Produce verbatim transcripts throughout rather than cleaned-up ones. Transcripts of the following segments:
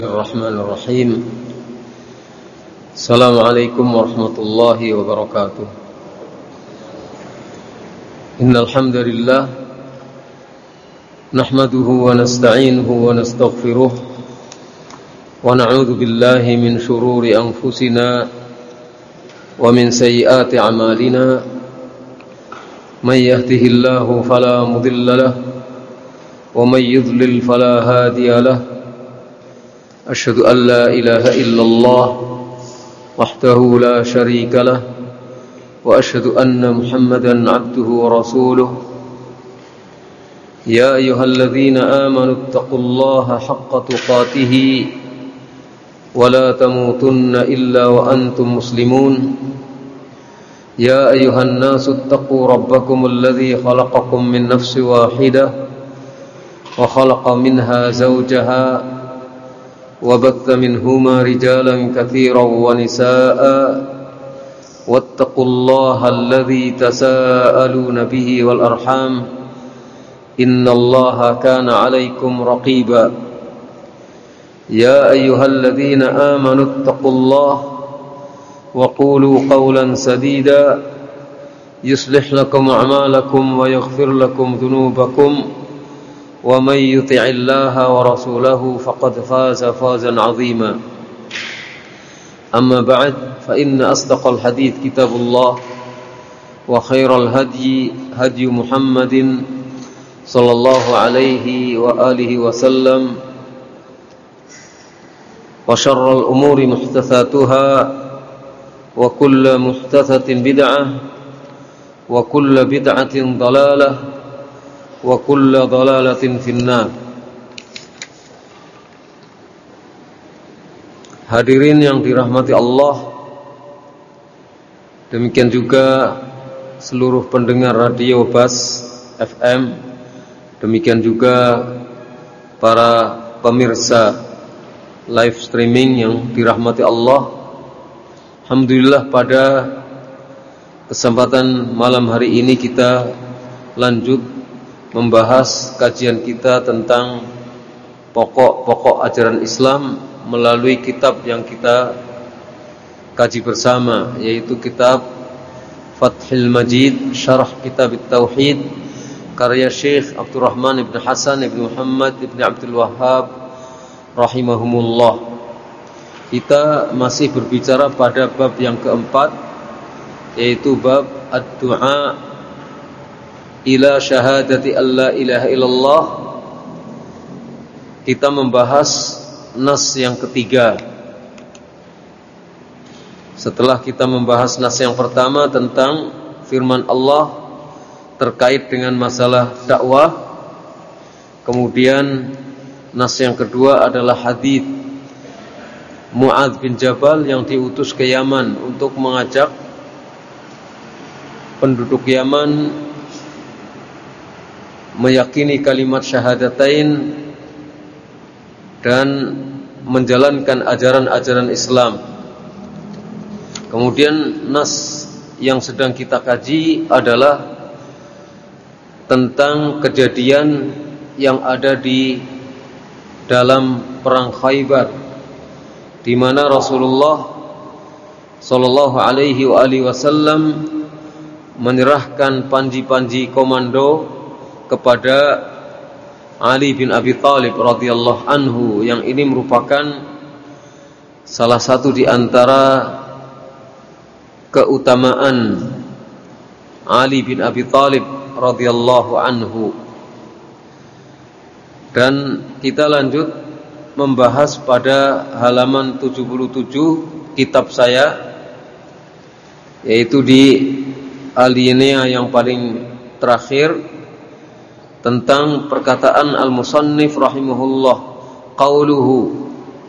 Bismillahirrahmanirrahim. Assalamualaikum warahmatullahi wabarakatuh. Innal hamdalillah nahmaduhu wa nasta'inuhu wa nastaghfiruh wa na'udzu billahi min shururi anfusina wa min sayyiati a'malina. May yahdihillahu fala mudilla lahu wa may yudlil fala hadiya lahu. أشهد أن لا إله إلا الله وحده لا شريك له وأشهد أن محمدا عبده ورسوله يا أيها الذين آمنوا اتقوا الله حق تقاته ولا تموتن إلا وأنتم مسلمون يا أيها الناس اتقوا ربكم الذي خلقكم من نفس واحدة وخلق منها زوجها وبث منهما رجالا كثيرا ونساء واتقوا الله الذي تساءلون به والأرحام إن الله كان عليكم رقيبا يا أيها الذين آمنوا اتقوا الله وقولوا قولا سديدا يصلح لكم أعمالكم ويغفر لكم ذنوبكم ومن يطع الله ورسوله فقد فاز فوزا عظيما أما بعد فإن أصدق الحديث كتاب الله وخير الهدي هدي محمد صلى الله عليه وآله وسلم وشر الأمور محدثاتها وكل محدثة بدعة وكل بدعة ضلالة wa kullu dhalalatin finnar. Hadirin yang dirahmati Allah, demikian juga seluruh pendengar radio Bas F M, demikian juga para pemirsa live streaming yang dirahmati Allah. Alhamdulillah, pada kesempatan malam hari ini kita lanjut membahas kajian kita tentang pokok-pokok ajaran Islam melalui kitab yang kita kaji bersama, yaitu kitab Fathul Majid Syarah Kitab Tauhid karya Syekh Abdurrahman ibn Hasan ibn Muhammad ibn Abdul Wahhab rahimahumullah. Kita masih berbicara pada bab yang keempat, yaitu bab ad-du'a ila syahadati alla ilaha illallah. Kita membahas nas yang ketiga. Setelah kita membahas nas yang pertama tentang firman Allah terkait dengan masalah dakwah, kemudian nas yang kedua adalah hadits Mu'adz bin Jabal yang diutus ke Yaman untuk mengajak penduduk Yaman meyakini kalimat syahadatain dan menjalankan ajaran-ajaran Islam. Kemudian nas yang sedang kita kaji adalah tentang kejadian yang ada di dalam perang Khaybar, di mana Rasulullah sallallahu alaihi wasallam menyerahkan panji-panji komando kepada Ali bin Abi Thalib radhiyallahu anhu, yang ini merupakan salah satu di antara keutamaan Ali bin Abi Thalib radhiyallahu anhu. Dan kita lanjut membahas pada halaman tujuh puluh tujuh kitab saya, yaitu di alinea yang paling terakhir, tentang perkataan al-musannif rahimahullah, qauluhu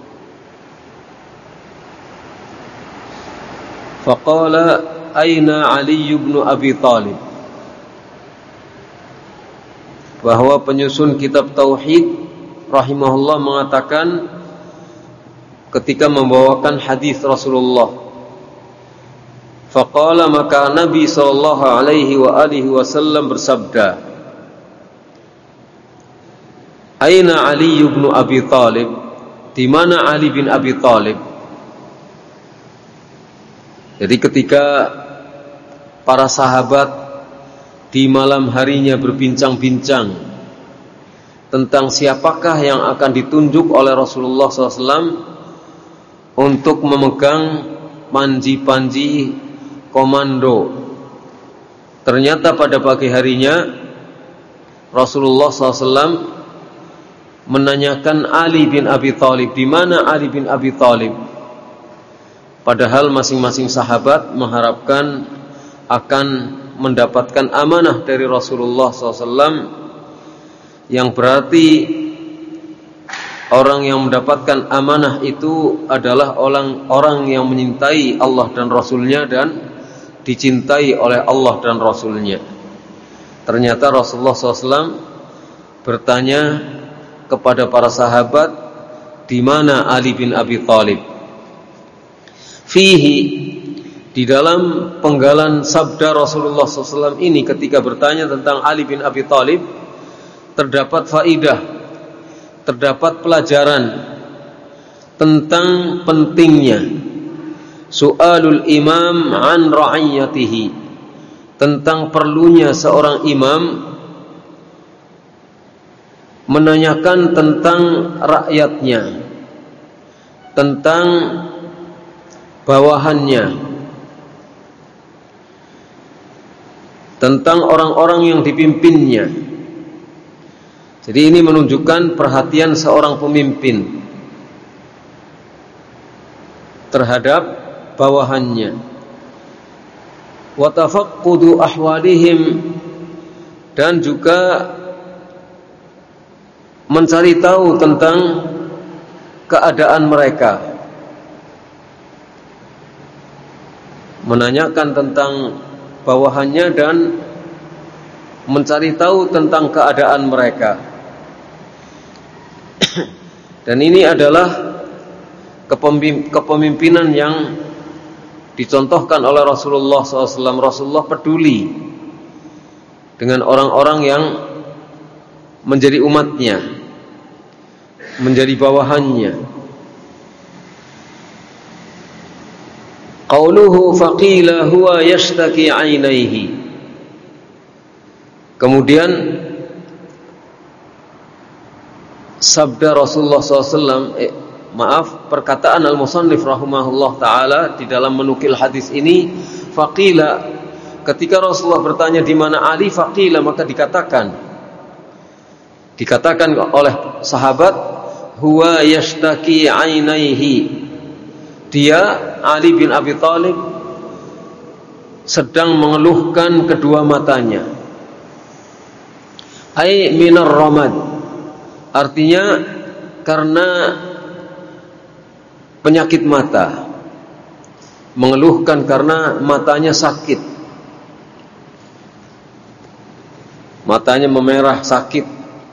faqala aina Ali bin Abi Thalib, bahwa penyusun kitab tauhid rahimahullah mengatakan ketika membawakan hadis Rasulullah, faqala, maka Nabi sallallahu alaihi wa alihi wasallam bersabda, Aina Ali bin Abi Thalib, di mana Ali bin Abi Thalib. Jadi ketika para sahabat di malam harinya berbincang-bincang tentang siapakah yang akan ditunjuk oleh Rasulullah shallallahu alaihi wasallam untuk memegang panji-panji komando, ternyata pada pagi harinya Rasulullah shallallahu alaihi wasallam menanyakan Ali bin Abi Thalib, di mana Ali bin Abi Thalib? Padahal masing-masing sahabat mengharapkan akan mendapatkan amanah dari Rasulullah shallallahu alaihi wasallam, yang berarti orang yang mendapatkan amanah itu adalah orang-orang yang menyintai Allah dan Rasulnya dan dicintai oleh Allah dan Rasulnya. Ternyata Rasulullah shallallahu alaihi wasallam bertanya kepada para sahabat, di mana Ali bin Abi Thalib? Fihi, di dalam penggalan sabda Rasulullah shallallahu alaihi wasallam ini ketika bertanya tentang Ali bin Abi Thalib, terdapat faidah, terdapat pelajaran tentang pentingnya su'alul imam an ra'iyatihi, tentang perlunya seorang imam menanyakan tentang rakyatnya, tentang bawahannya, tentang orang-orang yang dipimpinnya. Jadi ini menunjukkan perhatian seorang pemimpin terhadap bawahannya. Wa tafaqqudu ahwalihim, dan juga mencari tahu tentang keadaan mereka, menanyakan tentang bawahannya dan mencari tahu tentang keadaan mereka. Dan ini adalah kepemimpinan yang dicontohkan oleh Rasulullah shallallahu alaihi wasallam. Rasulullah peduli dengan orang-orang yang menjadi umatnya, menjadi bawahannya. Qauluhu faqila huwa yashtaki 'ainaihi. Kemudian sabda Rasulullah shallallahu alaihi wasallam, eh, maaf, perkataan al-musannif rahimahullah ta'ala di dalam menukil hadis ini, faqila, ketika Rasulullah bertanya di mana Ali, faqila, maka dikatakan dikatakan oleh sahabat, huwa yashtaki 'ainaihi, dia Ali bin Abi Thalib sedang mengeluhkan kedua matanya. Ai minar ramad, artinya karena penyakit mata, mengeluhkan karena matanya sakit, matanya memerah, sakit.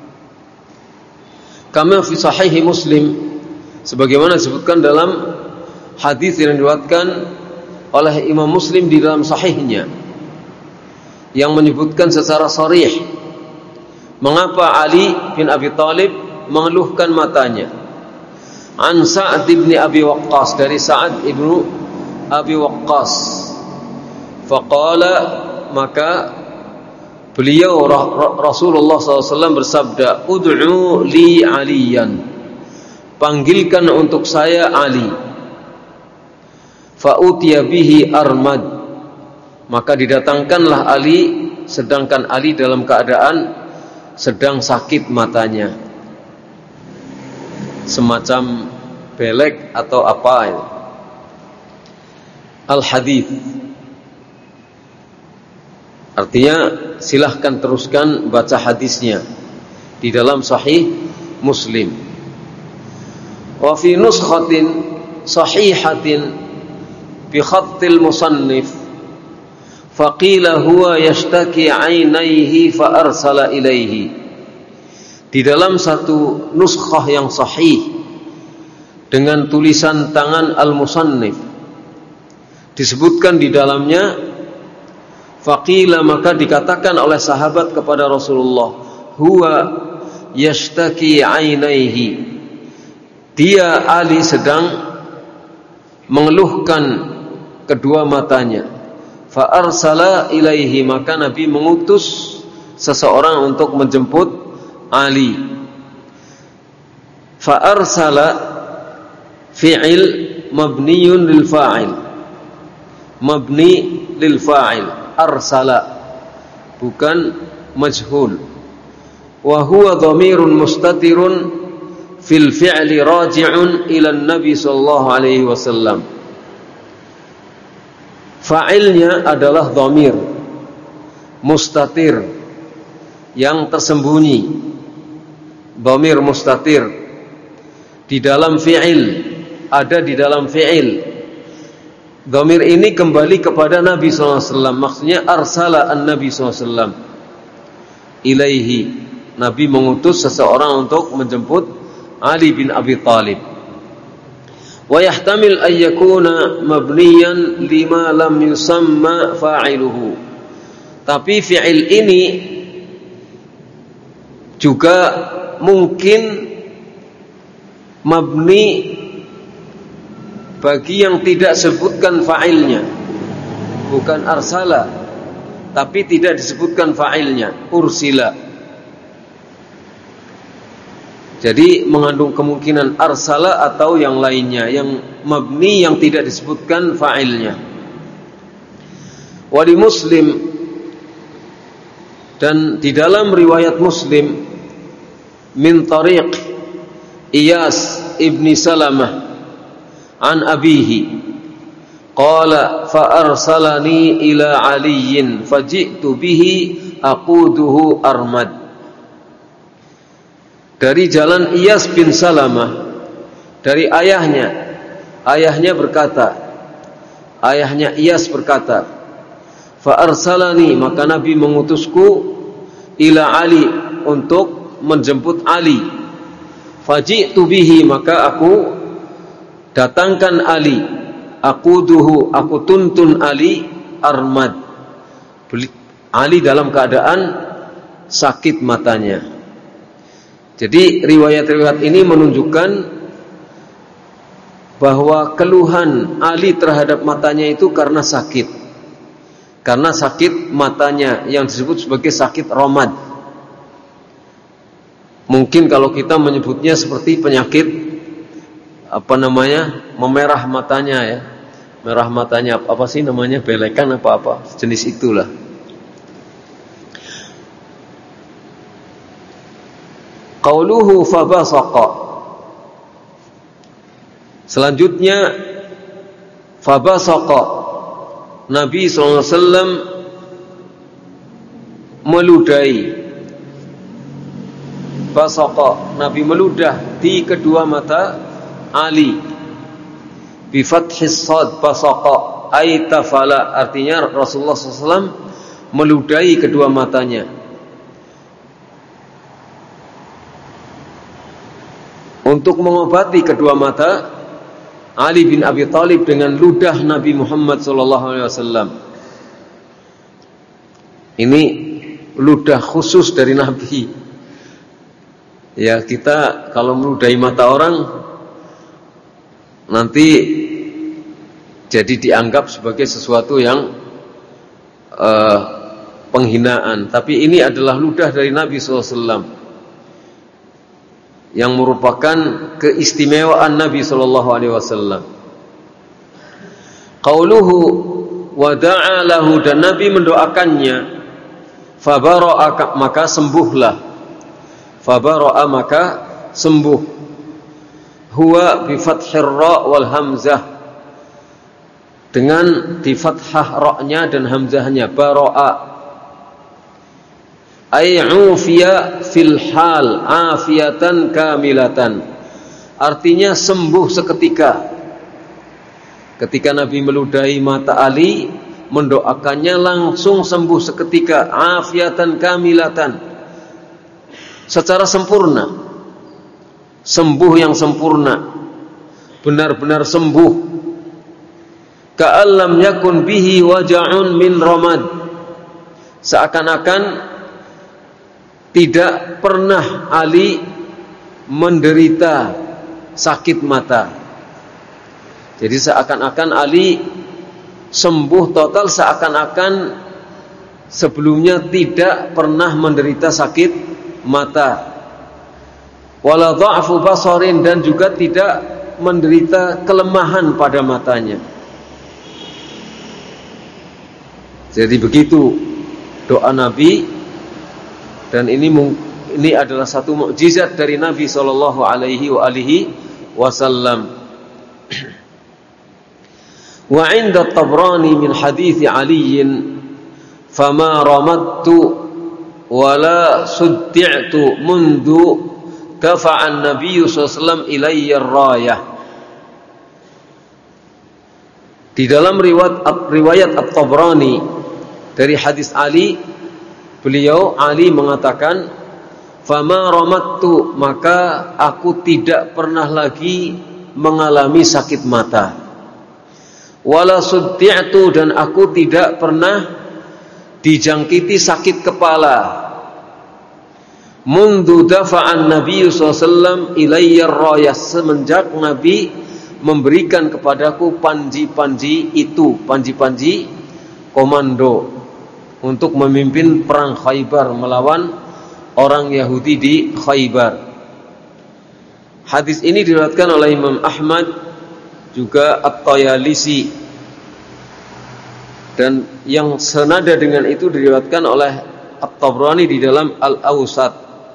Kama fi sahih Muslim, sebagaimana disebutkan dalam hadis yang diriwayatkan oleh Imam Muslim di dalam sahihnya, yang menyebutkan secara sharih mengapa Ali bin Abi Thalib mengeluhkan matanya. An Sa'ad bin Abi Waqqas, dari Sa'ad ibnu Abi Waqqas. Faqala, maka beliau Rasulullah shallallahu alaihi wasallam bersabda, ud'u li aliyan, panggilkan untuk saya Ali. Fa'utiya bihi armad, maka didatangkanlah Ali, sedangkan Ali dalam keadaan sedang sakit matanya, semacam belek atau apa itu. Al-hadits, artinya silahkan teruskan baca hadisnya di dalam sahih Muslim. Wa fi nuskhatin sahihatin bi khattil musannif faqila huwa yashtaki 'ainaihi fa arsala ilaihi. Di dalam satu nuskhah yang sahih dengan tulisan tangan al-musannif disebutkan di dalamnya, faqila, maka dikatakan oleh sahabat kepada Rasulullah, huwa yashtaki 'ainaihi, dia Ali sedang mengeluhkan kedua matanya. Fa arsala ilaihi, maka Nabi mengutus seseorang untuk menjemput Ali. Fa arsala fi'il mabniyun lil fa'il, mabni lil fa'il, arsala bukan majhul. Wa huwa dhamirun mustatirun fil fi'li raji'un ila Nabi sallallahu alaihi wasallam. Fa'ilnya adalah dhamir mustatir yang tersembunyi, dhamir mustatir di dalam fi'il, ada di dalam fi'il. Dhamir ini kembali kepada Nabi sallallahu alaihi wasallam, maksudnya arsala an-Nabi sallallahu alaihi wasallam ilaihi, Nabi mengutus seseorang untuk menjemput Ali bin Abi Thalib. Wa yahtamil an yakuna mabniyan lima lam yusamma fa'iluhu. Tapi fi'il ini juga mungkin mabni bagi yang tidak sebutkan fa'ilnya. Bukan arsala, tapi tidak disebutkan fa'ilnya, ursila. Jadi mengandung kemungkinan arsala atau yang lainnya, yang mabni yang tidak disebutkan fa'ilnya. Wa di Muslim, dan di dalam riwayat Muslim, min tariq Iyas ibni Salamah an abihi qala fa arsalani ila aliyin faji'tu bihi aquduhu armad. Dari jalan Iyas bin Salamah, dari ayahnya, ayahnya berkata, ayahnya Iyas berkata, fa arsalani, maka Nabi mengutusku ila Ali, untuk menjemput Ali. Faji'tu bihi, maka aku datangkan Ali. Aquduhu, aku tuntun Ali armad. Ali dalam keadaan sakit matanya. Jadi riwayat-riwayat ini menunjukkan bahwa keluhan Ali terhadap matanya itu karena sakit. Karena sakit matanya yang disebut sebagai sakit romad. Mungkin kalau kita menyebutnya seperti penyakit apa namanya? Memerah matanya ya. Merah matanya apa sih namanya? Belekan apa-apa, jenis itulah. Qauluhu fabasaqa. Selanjutnya fabasaqa, Nabi sallallahu alaihi wasallam meludahi. Basaqa, Nabi meludah di kedua mata Ali. Bi fathis sad, basaqa ay tafala, artinya Rasulullah sallallahu alaihi wasallam meludahi kedua matanya. Untuk mengobati kedua mata Ali bin Abi Thalib dengan ludah Nabi Muhammad sallallahu alaihi wasallam. Ini ludah khusus dari Nabi. Ya, kita kalau meludahi mata orang nanti jadi dianggap sebagai sesuatu yang uh, penghinaan. Tapi ini adalah ludah dari Nabi sallallahu alaihi wasallam, yang merupakan keistimewaan Nabi sallallahu alaihi wasallam. Qauluhu wa da'a lahu, dan Nabi mendoakannya, fabara'a, maka sembuhlah. Fabara'a, maka sembuh. Huwa bi fathir ra wal hamzah, dengan di fathah ra-nya dan hamzahnya, bara'a. Ay ufiya fil hal afiyatan kamilatan, artinya sembuh seketika. Ketika Nabi meludahi mata Ali, mendoakannya langsung sembuh seketika, afiyatan kamilatan, secara sempurna, sembuh yang sempurna, benar-benar sembuh. Ka'allam yakun bihi waja'un min ramad, seakan-akan tidak pernah Ali menderita sakit mata. Jadi seakan-akan Ali sembuh total, seakan-akan sebelumnya tidak pernah menderita sakit mata. Wala dha'fu basarin, dan juga tidak menderita kelemahan pada matanya. Jadi begitu doa Nabi, dan ini ini adalah satu mukjizat dari Nabi sallallahu alaihi wa alihi wasallam. Wa 'inda at-Tabrani min hadits Ali, fama ramadtu wala suddi'tu mundu kafa'a an-nabiy sallallahu alaihi wasallam ilayya ar-rayah. Di dalam riwayat riwayat At-Tabrani dari hadis Ali, beliau Ali mengatakan, fama ramadtu, maka aku tidak pernah lagi mengalami sakit mata. Wala suddi'tu, dan aku tidak pernah dijangkiti sakit kepala. Mundu dafa'an Nabi sallallahu alaihi wasallam ilayya rayah, semenjak Nabi memberikan kepadaku panji-panji itu, panji-panji komando untuk memimpin perang Khaybar melawan orang Yahudi di Khaybar. Hadis ini diriwayatkan oleh Imam Ahmad, juga At-Tayalisi, dan yang senada dengan itu diriwayatkan oleh At-Tabrani di dalam Al-Awsat.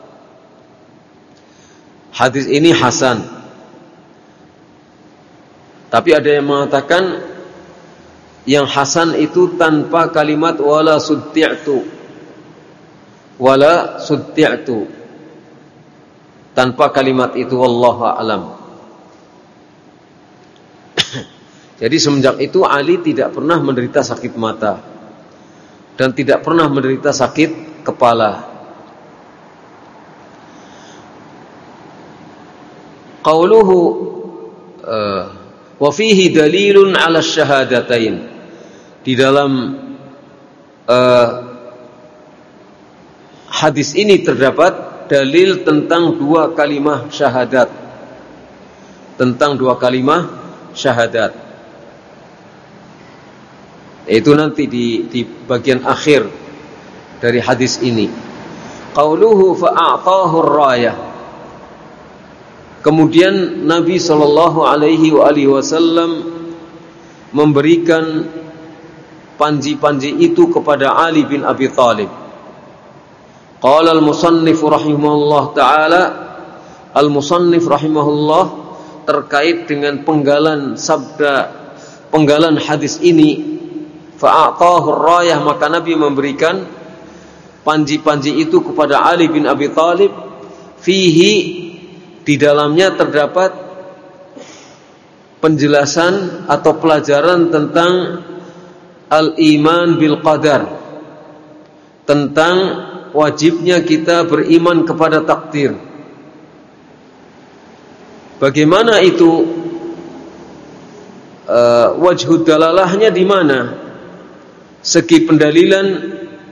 Hadis ini hasan. Tapi ada yang mengatakan yang hasan itu tanpa kalimat wala suddi'tu. Wala suddi'tu. Tanpa kalimat itu, wallahu a'lam. Jadi semenjak itu Ali tidak pernah menderita sakit mata dan tidak pernah menderita sakit kepala. Qauluhu uh, wa fihi dalilun 'ala syahadatain. Di dalam uh, hadis ini terdapat dalil tentang dua kalimah syahadat. Tentang dua kalimah syahadat. Itu nanti di, di bagian akhir dari hadis ini. Qauluhu fa'a'tahu ar-rayah. Kemudian Nabi sallallahu alaihi wa alihi wasallam memberikan panji-panji itu kepada Ali bin Abi Thalib. Qala al-musannif rahimahullah taala, al-musannif rahimahullah terkait dengan penggalan sabda, penggalan hadis ini, fa'atahu ar-rayah, maka Nabi memberikan panji-panji itu kepada Ali bin Abi Thalib. Fihi, di dalamnya terdapat penjelasan atau pelajaran tentang al-iman bil qadar, tentang wajibnya kita beriman kepada takdir. Bagaimana itu? Uh, wajhud dalalahnya di mana? Segi pendalilan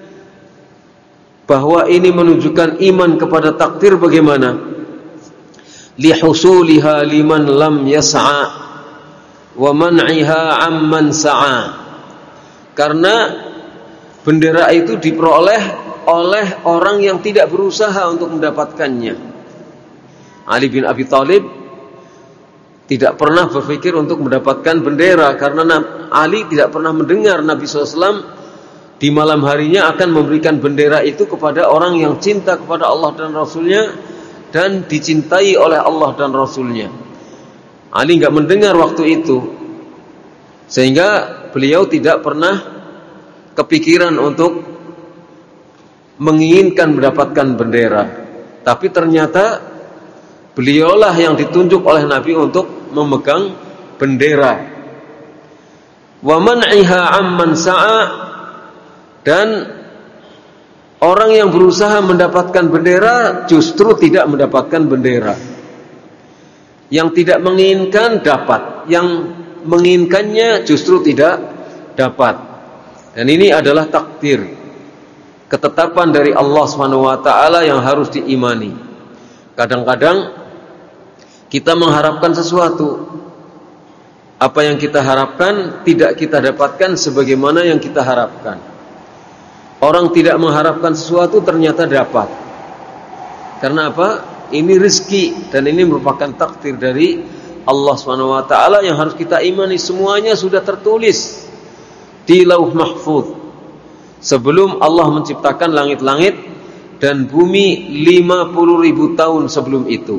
bahwa ini menunjukkan iman kepada takdir bagaimana? Lihusuliha liman lam yas'a wa man'iha amman sa'a. Karena bendera itu diperoleh oleh orang yang tidak berusaha untuk mendapatkannya. Ali bin Abi Thalib tidak pernah berpikir untuk mendapatkan bendera, karena Ali tidak pernah mendengar Nabi shallallahu alaihi wasallam di malam harinya akan memberikan bendera itu kepada orang yang cinta kepada Allah dan Rasulnya dan dicintai oleh Allah dan Rasulnya. Ali enggak mendengar waktu itu, sehingga beliau tidak pernah kepikiran untuk menginginkan mendapatkan bendera. Tapi ternyata beliaulah yang ditunjuk oleh Nabi untuk memegang bendera. Wa man'iha amman sa'a, dan orang yang berusaha mendapatkan bendera justru tidak mendapatkan bendera. Yang tidak menginginkan dapat, yang menginginkannya justru tidak dapat. Dan ini adalah takdir, ketetapan dari Allah subhanahu wa taala yang harus diimani. Kadang-kadang kita mengharapkan sesuatu, apa yang kita harapkan tidak kita dapatkan sebagaimana yang kita harapkan. Orang tidak mengharapkan sesuatu ternyata dapat. Karena apa? Ini rezeki dan ini merupakan takdir dari Allah subhanahu wa taala yang harus kita imani. Semuanya sudah tertulis di Lauh Mahfuz sebelum Allah menciptakan langit-langit dan bumi lima puluh ribu tahun sebelum itu.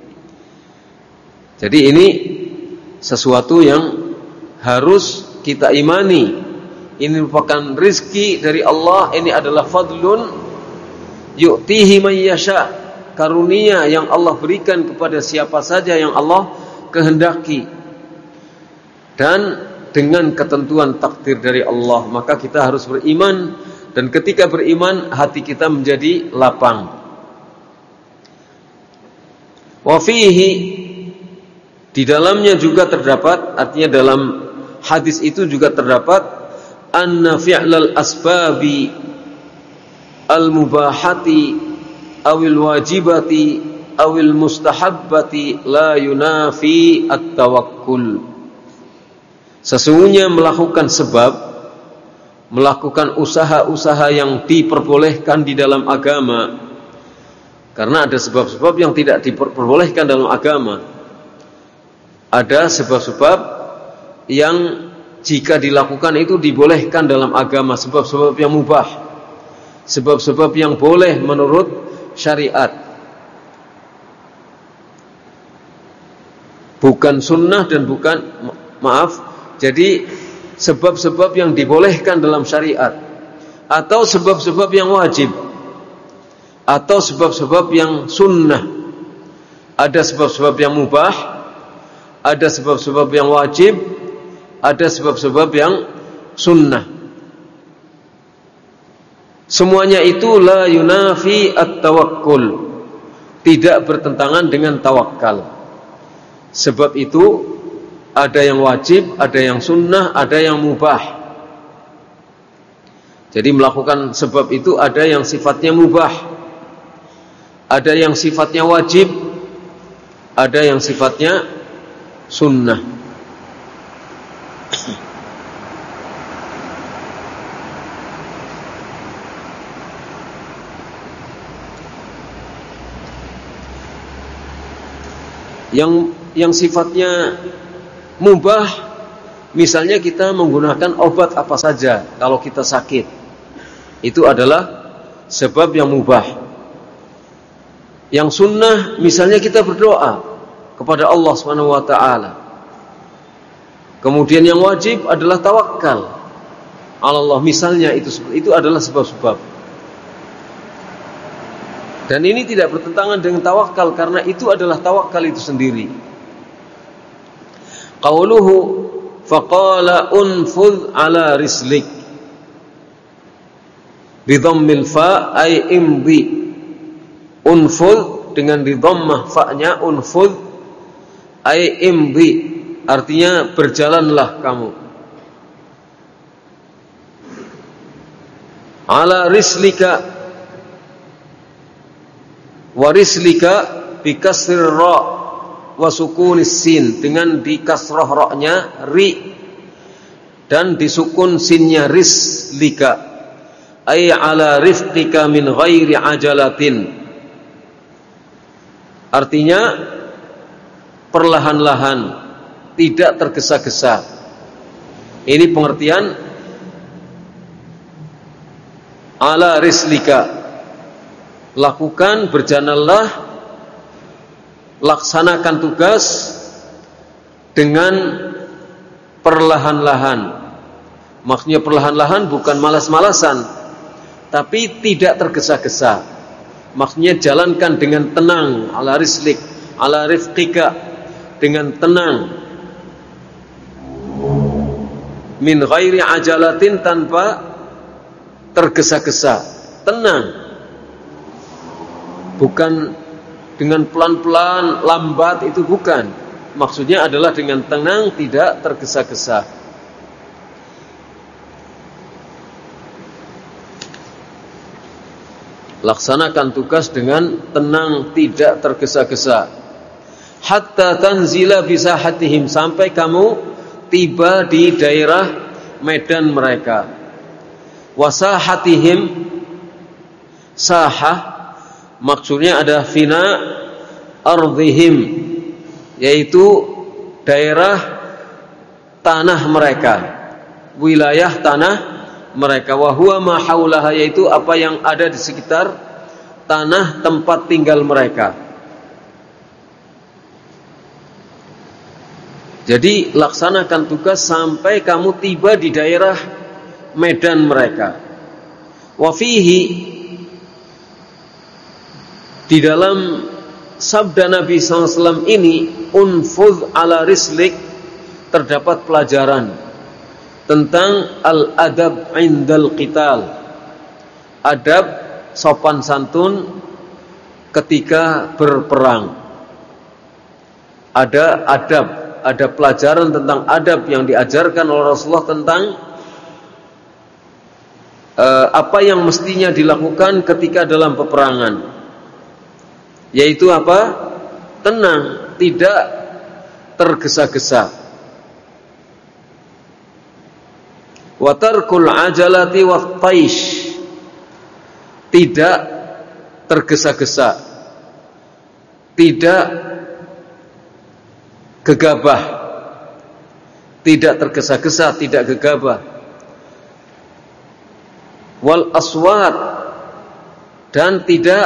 Jadi ini sesuatu yang harus kita imani. Ini merupakan rizki dari Allah. Ini adalah fadlun yu'tihi man yasha, karunia yang Allah berikan kepada siapa saja yang Allah kehendaki, dan dengan ketentuan takdir dari Allah. Maka kita harus beriman, dan ketika beriman hati kita menjadi lapang. Wa fihi, di dalamnya juga terdapat, artinya dalam hadis itu juga terdapat anna fi'lal asbabi al-mubahati awil wajibati awil mustahabbati la yunafi at-tawakkul. Sesungguhnya melakukan sebab, melakukan usaha-usaha yang diperbolehkan di dalam agama, karena ada sebab-sebab yang tidak diperbolehkan dalam agama. Ada sebab-sebab yang jika dilakukan itu dibolehkan dalam agama, sebab-sebab yang mubah, sebab-sebab yang boleh menurut syariat, bukan sunnah dan bukan, maaf, jadi sebab-sebab yang dibolehkan dalam syariat, atau sebab-sebab yang wajib, atau sebab-sebab yang sunnah. Ada sebab-sebab yang mubah, ada sebab-sebab yang wajib, ada sebab-sebab yang sunnah. Semuanya itu la yunafi at-tawakkul, tidak bertentangan dengan tawakal. Sebab itu ada yang wajib, ada yang sunnah, ada yang mubah. Jadi melakukan sebab itu ada yang sifatnya mubah, ada yang sifatnya wajib, ada yang sifatnya sunnah. Yang yang sifatnya mubah, misalnya kita menggunakan obat apa saja kalau kita sakit, itu adalah sebab yang mubah. Yang sunnah, misalnya kita berdoa kepada Allah subhanahu wa taala. Kemudian yang wajib adalah tawakal Allah, misalnya itu itu adalah sebab-sebab. Dan ini tidak bertentangan dengan tawakal, karena itu adalah tawakal itu sendiri. Qauluhu faqala unfudh ala rislik bi dhammil fa ay imdi. Unfudh dengan di dhammah fa-nya, unfudh ay imdi, artinya berjalanlah kamu. Ala rislika, warislika bikasrir ra wa sukunis sin, dengan di kasrah ra-nya ri dan disukun sinnya rislika, ay ala rifqika min ghairi ajalatin, artinya perlahan-lahan, tidak tergesa-gesa. Ini pengertian ala rislika, lakukan, berjalanlah, laksanakan tugas dengan perlahan-lahan. Maksudnya perlahan-lahan bukan malas-malasan, tapi tidak tergesa-gesa. Maksudnya jalankan dengan tenang, ala rislik, ala rifqika, dengan tenang, min ghairi ajalatin, tanpa tergesa-gesa, tenang. Bukan dengan pelan-pelan, lambat, itu bukan. Maksudnya adalah dengan tenang, tidak tergesa-gesa. Laksanakan tugas dengan tenang, tidak tergesa-gesa. hatta tanzila bisahatihim, sampai kamu tiba di daerah medan mereka. Wasahatihim, sahah maksudnya ada fina ardhihim, yaitu daerah tanah mereka, wilayah tanah mereka. Wa huwa ma haulaha, yaitu apa yang ada di sekitar tanah tempat tinggal mereka. Jadi laksanakan tugas sampai kamu tiba di daerah medan mereka. Wa fihi, di dalam sabda Nabi sallallahu alaihi wasallam ini, unfudh ala rislik, terdapat pelajaran tentang al-adab indal qital, adab sopan santun ketika berperang. Ada adab, ada pelajaran tentang adab yang diajarkan oleh Rasulullah tentang uh, apa yang mestinya dilakukan ketika dalam peperangan, yaitu apa? Tenang, tidak tergesa-gesa. Wa tarkul ajalati wa taish, tidak tergesa-gesa, tidak gegabah, tidak tergesa-gesa, tidak gegabah. Wal aswat, dan tidak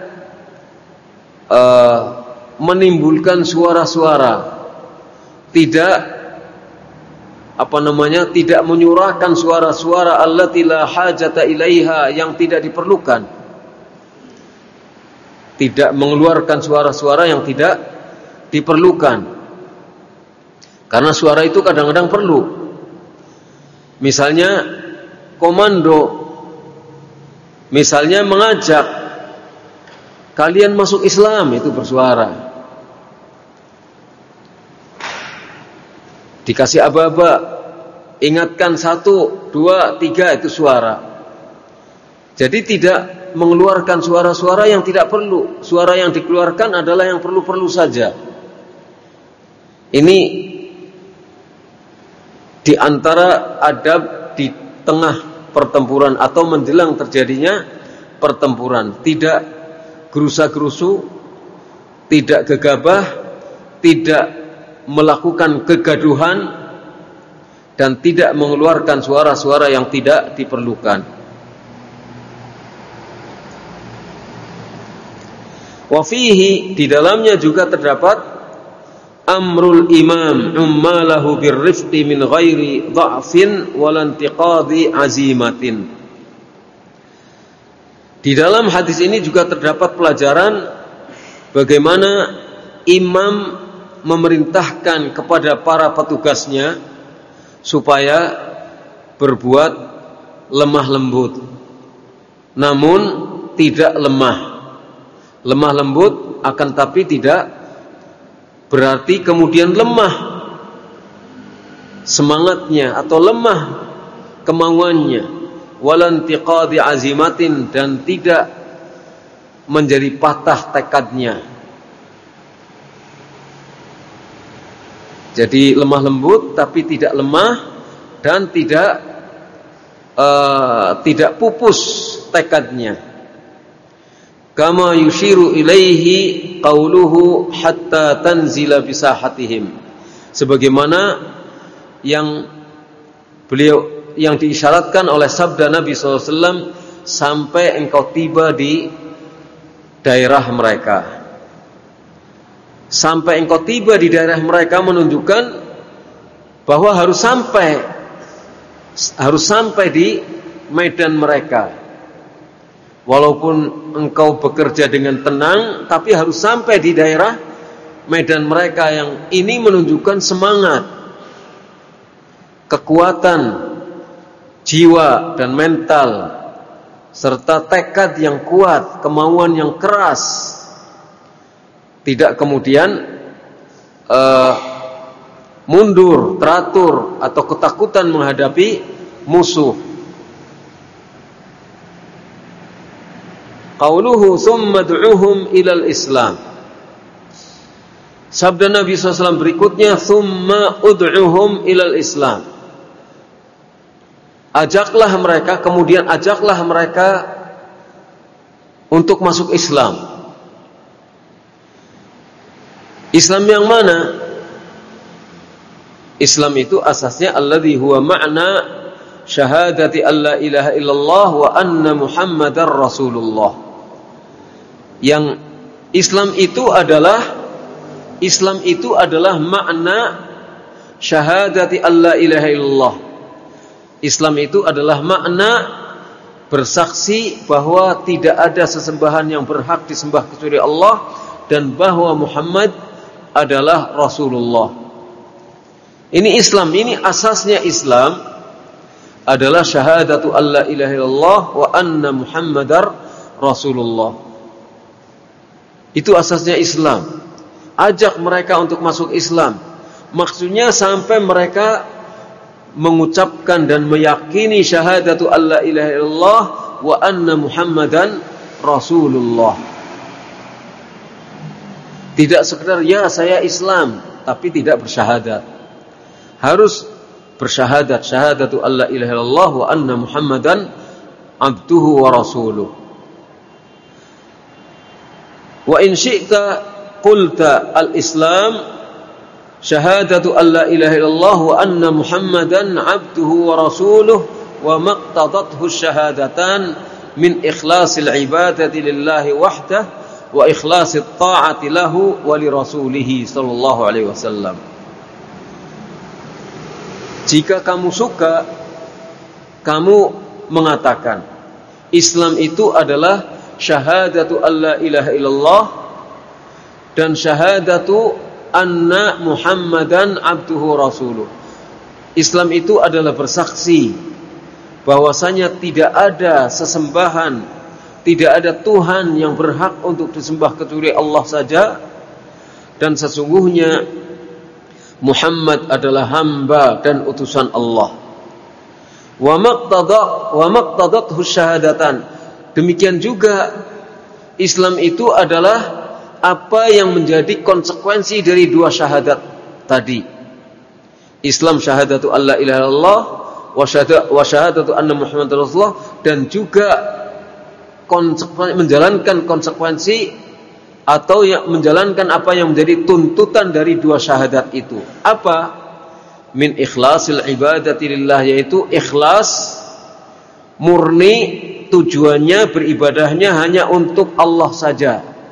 uh, menimbulkan suara-suara, tidak apa namanya, tidak menyurahkan suara-suara allati la hajata ilaiha, yang tidak diperlukan, tidak mengeluarkan suara-suara yang tidak diperlukan, karena suara itu kadang-kadang perlu. Misalnya komando, misalnya mengajak kalian masuk Islam, itu bersuara. Dikasih aba-aba, ingatkan satu, dua, tiga, itu suara. Jadi tidak mengeluarkan suara-suara yang tidak perlu. Suara yang dikeluarkan adalah yang perlu-perlu saja. Ini di antara adab di tengah pertempuran atau menjelang terjadinya pertempuran. Tidak gerusa-gerusu, tidak gegabah, tidak melakukan kegaduhan, dan tidak mengeluarkan suara-suara yang tidak diperlukan. Wa fihi, di dalamnya juga terdapat amrul imam ummalahu birrifqi min ghairi dha'fin walantiqadi azimatin. Di dalam hadis ini juga terdapat pelajaran bagaimana imam memerintahkan kepada para petugasnya supaya berbuat lemah lembut, namun tidak lemah. Lemah lembut akan tapi tidak berarti kemudian lemah semangatnya atau lemah kemauannya. Walantiqadi azimatin, dan tidak menjadi patah tekadnya. Jadi lemah lembut tapi tidak lemah, dan tidak uh, tidak pupus tekadnya. Kama yushiru ilaihi qauluhu hatta tanzila bisahatihim, sebagaimana yang beliau yang diisyaratkan oleh sabda Nabi sallallahu alaihi wasallam, sampai engkau tiba di daerah mereka. Sampai engkau tiba di daerah mereka menunjukkan bahwa harus sampai harus sampai di medan mereka. Walaupun engkau bekerja dengan tenang, tapi harus sampai di daerah medan mereka. Yang ini menunjukkan semangat, kekuatan jiwa dan mental, serta tekad yang kuat, kemauan yang keras. Tidak kemudian uh, mundur, teratur, atau ketakutan menghadapi musuh. Qauluhu thumma du'uhum ilal Islam, Sabda Nabi shallallahu alaihi wasallam berikutnya, "Tsumma ud'uhum ilal Islam." Ajaklah mereka, kemudian ajaklah mereka untuk masuk Islam. Islam yang mana? Islam itu asasnya alladzi huwa ma'na syahadati alla ilaha illallah wa anna Muhammadar Rasulullah. Yang Islam itu adalah Islam itu adalah makna syahadati alla ilaha illallah. Islam itu adalah makna bersaksi bahwa tidak ada sesembahan yang berhak disembah kecuali Allah dan bahwa Muhammad adalah Rasulullah. Ini Islam, ini asasnya Islam adalah syahadatu alla ilaha illallah wa anna Muhammadar Rasulullah. Itu asasnya Islam. Ajak mereka untuk masuk Islam. Maksudnya sampai mereka mengucapkan dan meyakini syahadatu alla ilaha illallah wa anna Muhammadan Rasulullah. Tidak sekedar ya saya Islam, tapi tidak bersyahadat. Harus bersyahadat, syahadatu alla ilaha illallah wa anna Muhammadan abduhu wa rasuluh. Wa in syi'ta qulta al-Islam syahadatu alla ilaha illallah wa anna Muhammadan abduhu wa rasuluh wa maqtadathu syahadatan min ikhlasil ibadati lillahi wahdah wa ikhlasit ta'ati lahu wa li rasulih sallallahu alaihi wasallam. Jika kamu suka, kamu mengatakan Islam itu adalah syahadatu alla ilaha illallah dan syahadatu anna Muhammadan abduhu rasuluh. Islam itu adalah bersaksi bahwasanya tidak ada sesembahan, tidak ada Tuhan yang berhak untuk disembah kecuali Allah saja, dan sesungguhnya Muhammad adalah hamba dan utusan Allah. Wa maqtada wa maqtadathu syahadatan. Demikian juga Islam itu adalah apa yang menjadi konsekuensi dari dua syahadat tadi. Islam syahadatu alla ilaha illallah wa syahadatu anna Muhammadar Rasulullah, dan juga konsekuensi, menjalankan konsekuensi atau yang menjalankan apa yang menjadi tuntutan dari dua syahadat itu. Apa? Min ikhlasil ibadati lillah, yaitu ikhlas murni, tujuannya beribadahnya hanya untuk Allah saja.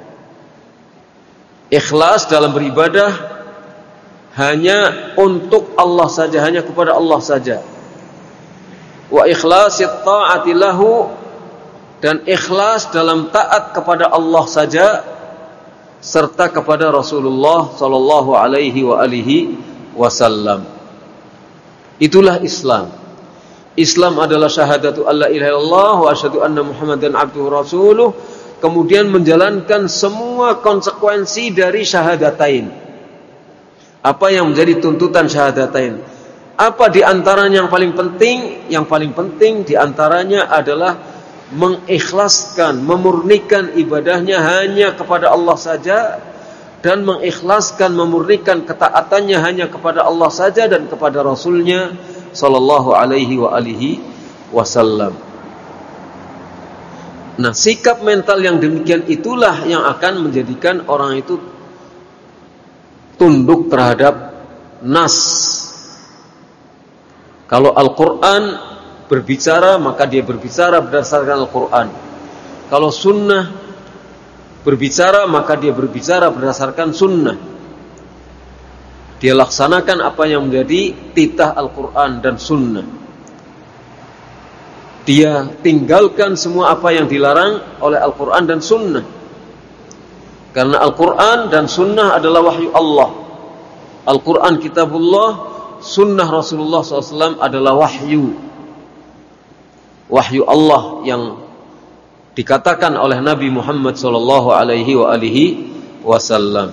Ikhlas dalam beribadah hanya untuk Allah saja, hanya kepada Allah saja. Wa ikhlasit ta'ati lahu, dan ikhlas dalam taat kepada Allah saja serta kepada Rasulullah sallallahu alaihi wa alihi wasallam. Itulah Islam. Islam adalah syahadatu alla ilaha illallah wa asyhadu anna Muhammadan abduhu rasuluh, kemudian menjalankan semua konsekuensi dari syahadatain. Apa yang menjadi tuntutan syahadatain? Apa di antaranya yang paling penting? Yang paling penting di antaranya adalah mengikhlaskan, memurnikan ibadahnya hanya kepada Allah saja, dan mengikhlaskan, memurnikan ketaatannya hanya kepada Allah saja dan kepada Rasulnya sallallahu alaihi wa alihi wasallam. Nah, sikap mental yang demikian itulah yang akan menjadikan orang itu tunduk terhadap nas. Kalau Al-Quran berbicara, maka dia berbicara berdasarkan Al-Quran. Kalau sunnah berbicara, maka dia berbicara berdasarkan sunnah. Dia laksanakan apa yang menjadi titah Al-Quran dan sunnah. Dia tinggalkan semua apa yang dilarang oleh Al-Quran dan sunnah. Karena Al-Quran dan sunnah adalah wahyu Allah. Al-Quran kitabullah, sunnah Rasulullah shallallahu alaihi wasallam adalah wahyu. Wahyu Allah yang dikatakan oleh Nabi Muhammad sallallahu alaihi wa alihi wasallam.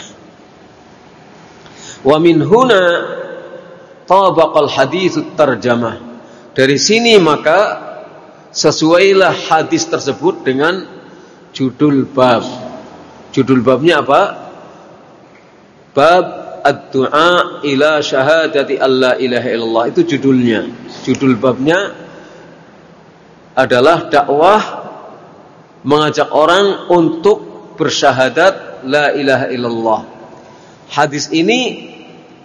Wa min huna tabaqal haditsut tarjamah. Dari sini maka sesuailah hadis tersebut dengan judul bab. Judul babnya apa? Bab ad-du'a ila syahadati alla ilaha illallah, itu judulnya. Judul babnya adalah dakwah mengajak orang untuk bersyahadat la ilaha illallah. Hadis ini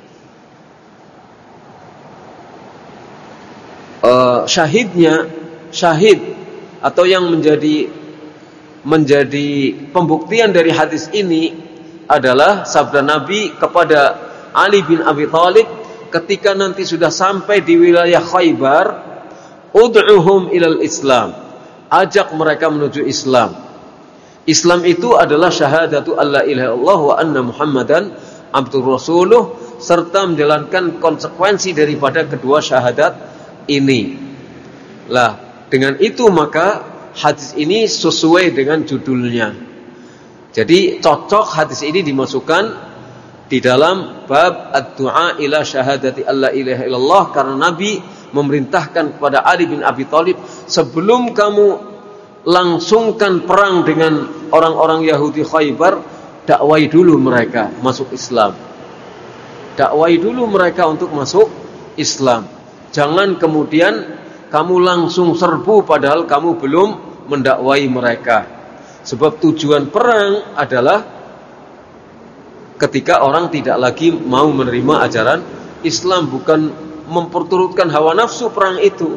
uh, syahidnya syahid atau yang menjadi menjadi pembuktian dari hadis ini adalah sabda Nabi kepada Ali bin Abi Thalib ketika nanti sudah sampai di wilayah Khaybar, ud'uhum ilal Islam, ajak mereka menuju Islam. Islam itu adalah syahadatu alla ilaha illallah wa anna Muhammadan abdur rasuluh, serta menjalankan konsekuensi daripada kedua syahadat ini. Lah, dengan itu maka hadis ini sesuai dengan judulnya. Jadi cocok hadis ini dimasukkan di dalam bab ad-du'a ila syahadati alla ilaha illallah, karena Nabi memerintahkan kepada Ali bin Abi Thalib, sebelum kamu langsungkan perang dengan orang-orang Yahudi Khaybar, dakwai dulu mereka masuk Islam. Dakwai dulu mereka untuk masuk Islam. Jangan kemudian kamu langsung serbu padahal kamu belum mendakwai mereka. Sebab tujuan perang adalah ketika orang tidak lagi mau menerima ajaran Islam, bukan memperturutkan hawa nafsu. Perang itu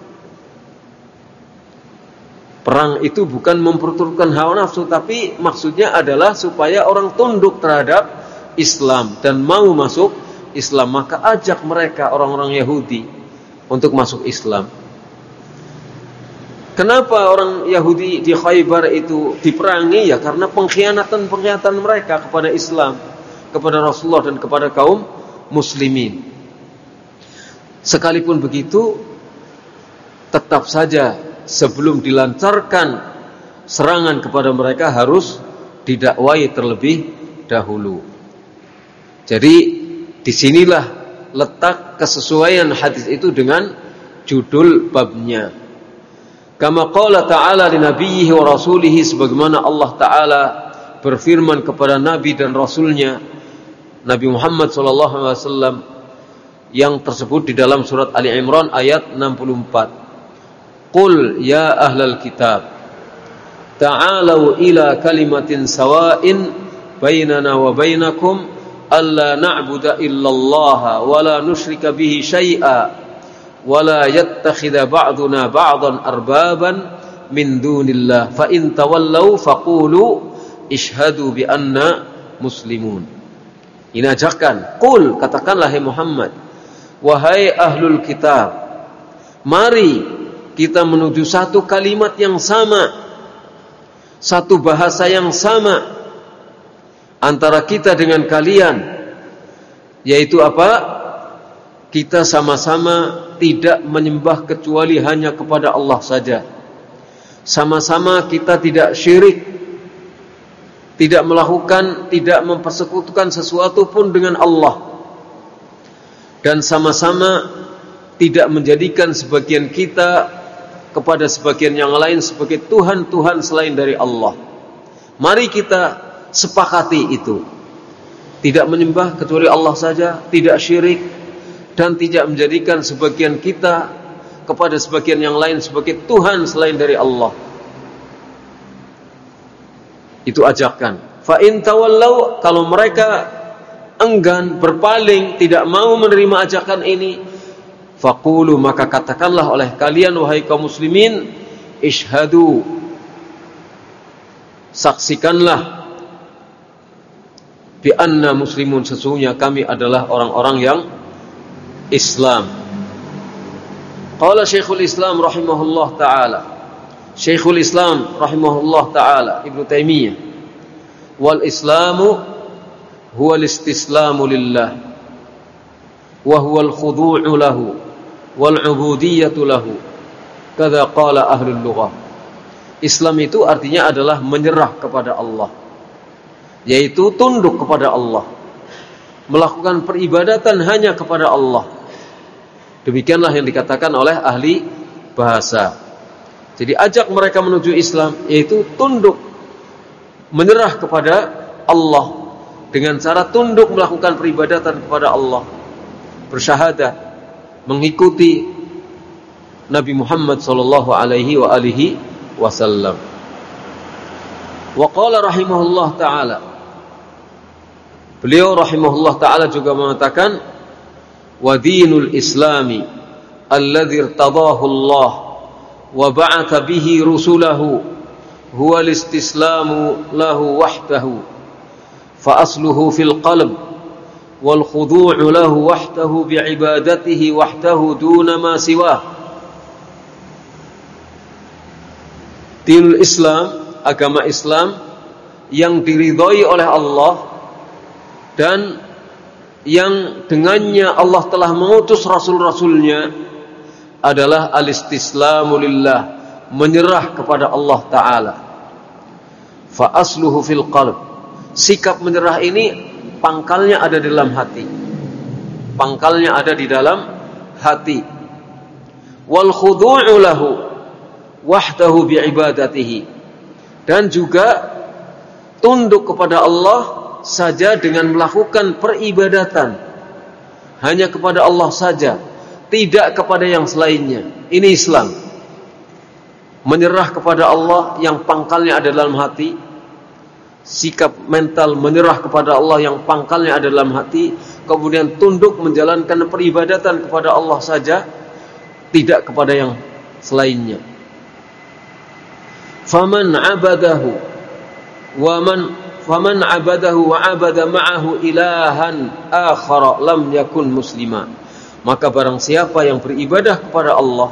Perang itu bukan memperturutkan hawa nafsu, tapi maksudnya adalah supaya orang tunduk terhadap Islam dan mau masuk Islam. Maka ajak mereka, orang-orang Yahudi, untuk masuk Islam. Kenapa orang Yahudi di Khaybar itu diperangi? Ya karena pengkhianatan-pengkhianatan mereka kepada Islam, kepada Rasulullah dan kepada kaum muslimin. Sekalipun begitu, tetap saja sebelum dilancarkan serangan kepada mereka harus didakwai terlebih dahulu. Jadi disinilah letak kesesuaian hadis itu dengan judul babnya. Kama qala ta'ala li nabiyhi wa rasulihi, sebagaimana Allah Ta'ala berfirman kepada Nabi dan Rasulnya Nabi Muhammad sallallahu alaihi wasallam yang tersebut di dalam surat Ali Imran ayat enam puluh empat. Qul ya ahlal kitab ta'alau ila kalimatin sawa'in bainana wa bainakum alla na'budu illallaha wa la nusyrika bihi syai'a wala yattakhidha ba'duna ba'dan arbaban min dunillah fa in tawallaw faqulu ishhadu bi anna muslimun. Ini ajakan, qul, katakanlah hai Muhammad, wahai ahlul kitab, mari kita menuju satu kalimat yang sama, satu bahasa yang sama antara kita dengan kalian, yaitu apa? Kita sama-sama tidak menyembah kecuali hanya kepada Allah saja. Sama-sama kita tidak syirik, tidak melakukan, tidak mempersekutukan sesuatu pun dengan Allah. Dan sama-sama tidak menjadikan sebagian kita kepada sebagian yang lain sebagai Tuhan-Tuhan selain dari Allah. Mari kita sepakati itu. Tidak menyembah kecuali Allah saja, tidak syirik, dan tidak menjadikan sebagian kita kepada sebagian yang lain sebagai Tuhan selain dari Allah. Itu ajakan. Fa in tawallau, kalau mereka enggan, berpaling, tidak mau menerima ajakan ini, faqulu, maka katakanlah oleh kalian wahai kaum muslimin, ishhadu, saksikanlah, bi anna muslimun, sesungguhnya kami adalah orang-orang yang Islam. Qala Syekhul Islam rahimahullah ta'ala, Syekhul Islam rahimahullah ta'ala Ibnu Taimiyah, wal islamu huwa al-istislamu lillah wa huwa al-khudu'u lahu wal 'ubudiyyatu lahu, kadza qala ahlul lughah. Islam itu artinya adalah menyerah kepada Allah, yaitu tunduk kepada Allah, melakukan peribadatan hanya kepada Allah. Demikianlah yang dikatakan oleh ahli bahasa. Jadi ajak mereka menuju Islam, yaitu tunduk, menyerah kepada Allah, dengan cara tunduk melakukan peribadatan kepada Allah, bersyahadat, mengikuti Nabi Muhammad sallallahu alaihi wa alihi wasallam. Wa qala rahimahullah taala, beliau rahimahullah taala juga mengatakan, wa dinul islami alladzi irtadahu Allah wa ba'atha bihi rusulahu huwa al-istislamu lahu wahdahu fa asluhu fil qalb wal khudu'u lahu wahdahu bi'ibadatihi wahdahu duna ma siwah. Dinul Islam, agama Islam yang diridhai oleh Allah dan yang dengannya Allah telah mengutus rasul-rasulnya adalah al-istislamu lillah, menyerah kepada Allah Ta'ala. Fa asluhu fil qalb, sikap menyerah ini pangkalnya ada di dalam hati, pangkalnya ada di dalam hati. Wal khudu'u lahu wahdahu bi'ibadatihi, dan juga tunduk kepada Allah saja dengan melakukan peribadatan hanya kepada Allah saja, tidak kepada yang selainnya. Ini Islam, menyerah kepada Allah yang pangkalnya ada dalam hati, sikap mental menyerah kepada Allah yang pangkalnya ada dalam hati, kemudian tunduk menjalankan peribadatan kepada Allah saja, tidak kepada yang selainnya. Faman abadahu wa man faman abadahu wa abada ma'ahu ilahan akhara lam yakun muslima. Maka barang siapa yang beribadah kepada Allah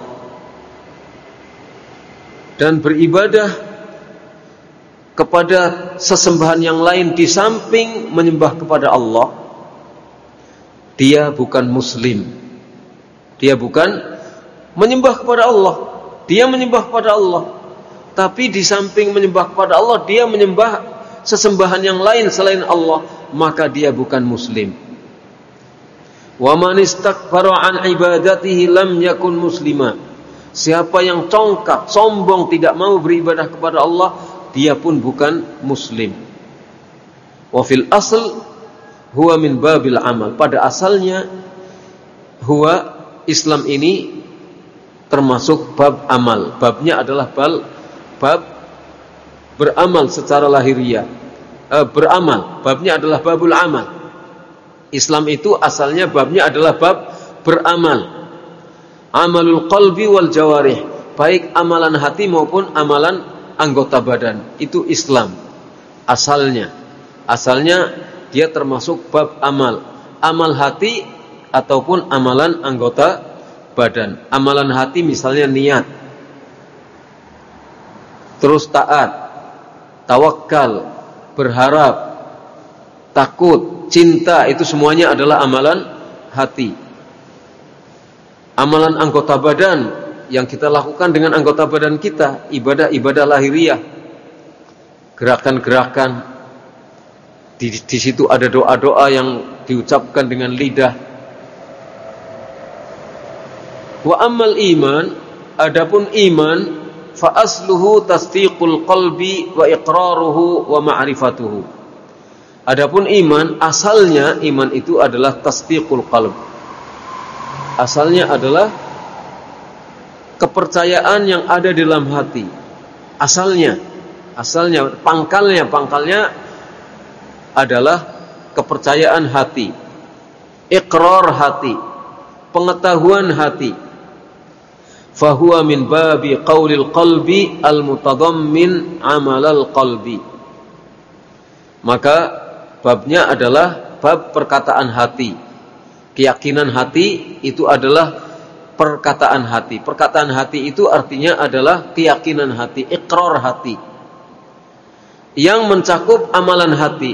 dan beribadah kepada sesembahan yang lain di samping menyembah kepada Allah, dia bukan muslim. Dia bukan menyembah kepada Allah, dia menyembah kepada Allah, tapi di samping menyembah kepada Allah, dia menyembah sesembahan yang lain selain Allah, maka dia bukan muslim. Wa man istakbara an ibadatihi lam yakun muslima. Siapa yang congkak, sombong, tidak mau beribadah kepada Allah, dia pun bukan muslim. Wa fil asl huwa min babil amal. Pada asalnya huwa, Islam ini termasuk bab amal. Babnya adalah bal, bab beramal secara lahiriah. Eh, beramal, babnya adalah babul amal. Islam itu asalnya babnya adalah bab beramal. Amalul qalbi wal jawarih, baik amalan hati maupun amalan anggota badan. Itu Islam asalnya. Asalnya dia termasuk bab amal, amal hati ataupun amalan anggota badan. Amalan hati misalnya niat, terus taat, tawakal, berharap, takut, cinta, itu semuanya adalah amalan hati. Amalan anggota badan yang kita lakukan dengan anggota badan kita, ibadah-ibadah lahiriah, gerakan-gerakan, di, di situ ada doa-doa yang diucapkan dengan lidah. Wa ammal iman, adapun iman, fa asluhu tasdiqul qalbi wa iqraruhu wa ma'rifatuhu. Adapun iman, asalnya iman itu adalah tasdiqul qalb. Asalnya adalah kepercayaan yang ada di dalam hati. Asalnya, asalnya pangkalnya, pangkalnya adalah kepercayaan hati, iqrar hati, pengetahuan hati. Fahuwa min babi qaulil qalbi al-mutadammin amalal qalbi. Maka babnya adalah bab perkataan hati. Keyakinan hati itu adalah perkataan hati. Perkataan hati itu artinya adalah keyakinan hati, iqrar hati, yang mencakup amalan hati.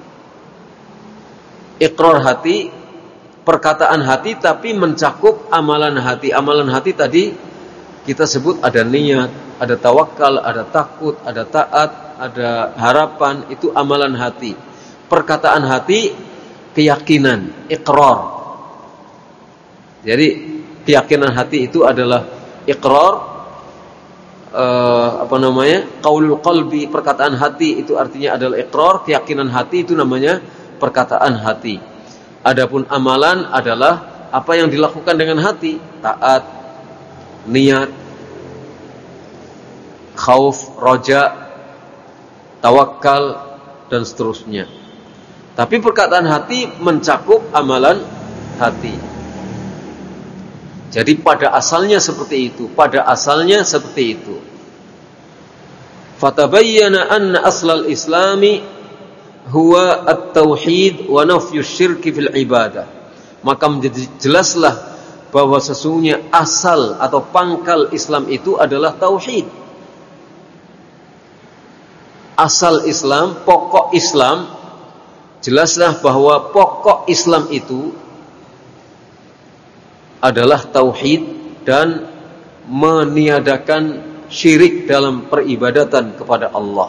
Iqrar hati, perkataan hati, tapi mencakup amalan hati. Amalan hati tadi kita sebut ada niat, ada tawakal, ada takut, ada taat, ada harapan, itu amalan hati. Perkataan hati, keyakinan, iqrar. Jadi keyakinan hati itu adalah iqrar, eh, apa namanya, qaulul qalbi, perkataan hati itu artinya adalah iqrar. Keyakinan hati itu namanya perkataan hati. Adapun amalan adalah apa yang dilakukan dengan hati, taat, niat, khauf, roja, tawakal, dan seterusnya. Tapi perkataan hati mencakup amalan hati. Jadi pada asalnya seperti itu, pada asalnya seperti itu. Fatabayyana anna aslal islami huwa at-tauhid wa nafyu syirki fil ibadah. Maka menjadi jelaslah bahwa sesungguhnya asal atau pangkal Islam itu adalah tauhid. Asal Islam, pokok Islam, jelaslah bahwa pokok Islam itu adalah tauhid dan meniadakan syirik dalam peribadatan kepada Allah.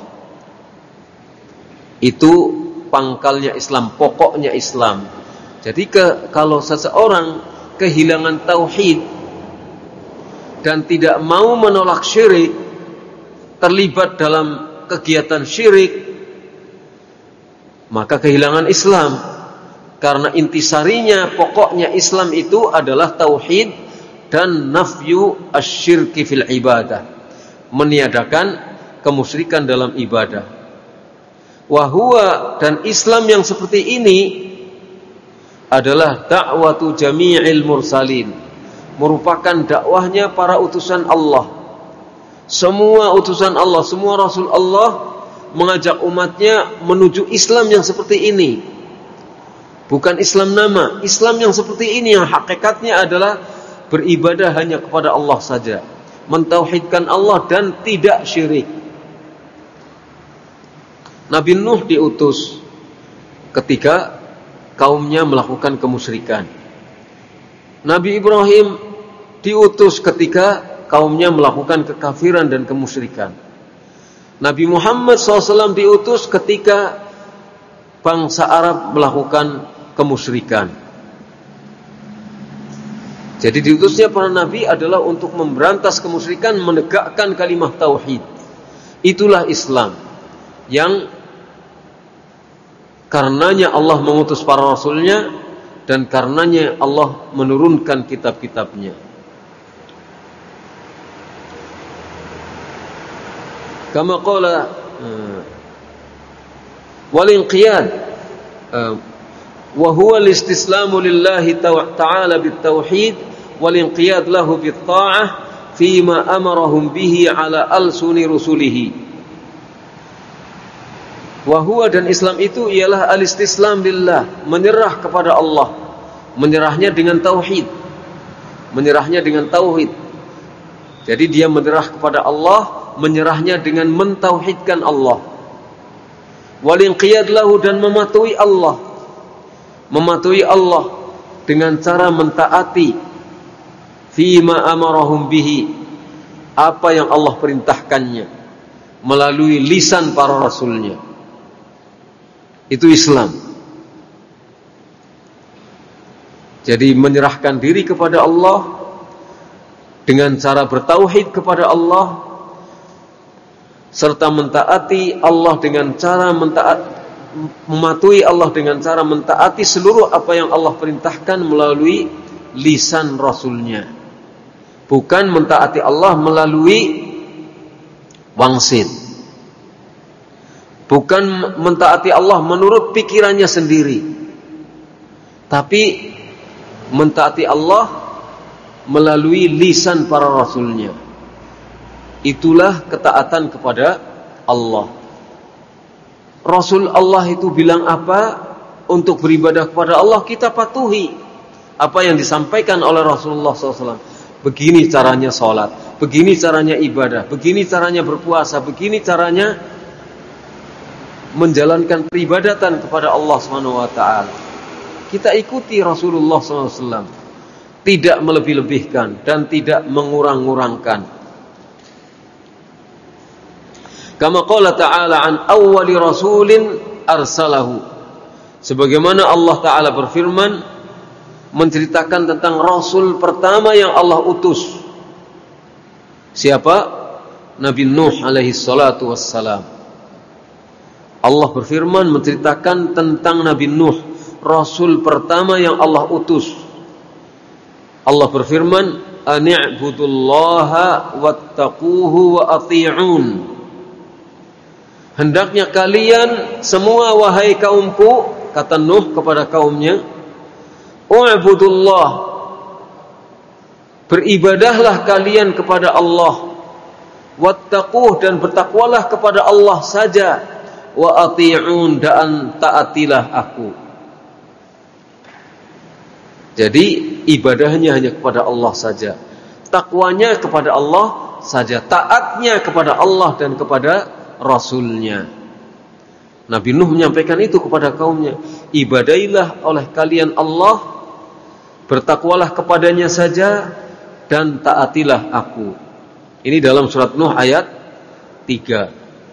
Itu pangkalnya Islam, pokoknya Islam. Jadi ke, kalau seseorang kehilangan tauhid dan tidak mau menolak syirik, terlibat dalam kegiatan syirik, maka kehilangan Islam. Karena intisarinya, pokoknya Islam itu adalah tauhid dan nafyu asyirki fil ibadah, meniadakan kemusyrikan dalam ibadah. Wahwa, dan Islam yang seperti ini adalah da'watu jami'il mursalin, merupakan dakwahnya para utusan Allah. Semua utusan Allah, semua Rasul Allah mengajak umatnya menuju Islam yang seperti ini. Bukan Islam nama, Islam yang seperti ini yang hakikatnya adalah beribadah hanya kepada Allah saja, mentauhidkan Allah dan tidak syirik. Nabi Nuh diutus ketika kaumnya melakukan kemusyrikan. Nabi Ibrahim diutus ketika kaumnya melakukan kekafiran dan kemusyrikan. Nabi Muhammad shallallahu alaihi wasallam diutus ketika bangsa Arab melakukan kemusyrikan. Jadi diutusnya para nabi adalah untuk memberantas kemusyrikan, menegakkan kalimat tauhid. Itulah Islam yang karenanya Allah mengutus para rasulnya dan karenanya Allah menurunkan kitab-kitabnya. Kama qala wal inqiyad wa huwa al-istislamu lillahi ta'ala bit-tauhid wal inqiyad lahu bit-ta'ah fima amarahum bihi ala alsuni rusulihi. Wa huwa, dan Islam itu ialah al-istislam lillah, menyerah kepada Allah, menyerahnya dengan tauhid, menyerahnya dengan tauhid. Jadi dia menyerah kepada Allah, menyerahnya dengan mentauhidkan Allah. Wal inqiyad lahu, dan mematuhi Allah, mematuhi Allah dengan cara mentaati fima amarahum bihi, apa yang Allah perintahkannya melalui lisan para rasulnya. Itu Islam. Jadi menyerahkan diri kepada Allah dengan cara bertauhid kepada Allah, serta mentaati Allah dengan cara mentaat, mematuhi Allah dengan cara mentaati seluruh apa yang Allah perintahkan melalui lisan Rasulnya. Bukan mentaati Allah melalui wangsit. Bukan mentaati Allah menurut pikirannya sendiri. Tapi mentaati Allah melalui lisan para Rasulnya. Itulah ketaatan kepada Allah. Rasul Allah itu bilang apa untuk beribadah kepada Allah, kita patuhi apa yang disampaikan oleh Rasulullah shallallahu alaihi wasallam. Begini caranya sholat, begini caranya ibadah, begini caranya berpuasa, begini caranya menjalankan peribadatan kepada Allah subhanahu wa taala. Kita ikuti Rasulullah shallallahu alaihi wasallam, tidak melebih-lebihkan dan tidak mengurang-ngurangkan. Kama qala ta'ala an awwali rasulin arsalahu, sebagaimana Allah Ta'ala berfirman menceritakan tentang Rasul pertama yang Allah utus. Siapa? Nabi Nuh alaihi salatu wassalam. Allah berfirman menceritakan tentang Nabi Nuh, rasul pertama yang Allah utus. Allah berfirman, "Ani'budullaha wattaquhu wa athi'un." Hendaknya kalian semua wahai kaumku, kata Nuh kepada kaumnya, "U'budullah." Beribadahlah kalian kepada Allah. Wattaquh, dan bertakwalah kepada Allah saja. Wa ati'un, dan taatilah aku. Jadi ibadahnya hanya kepada Allah saja, takwanya kepada Allah saja, taatnya kepada Allah dan kepada Rasulnya. Nabi Nuh menyampaikan itu kepada kaumnya, ibadailah oleh kalian Allah, bertakwalah kepadanya saja, dan taatilah aku. Ini dalam surat Nuh ayat tiga.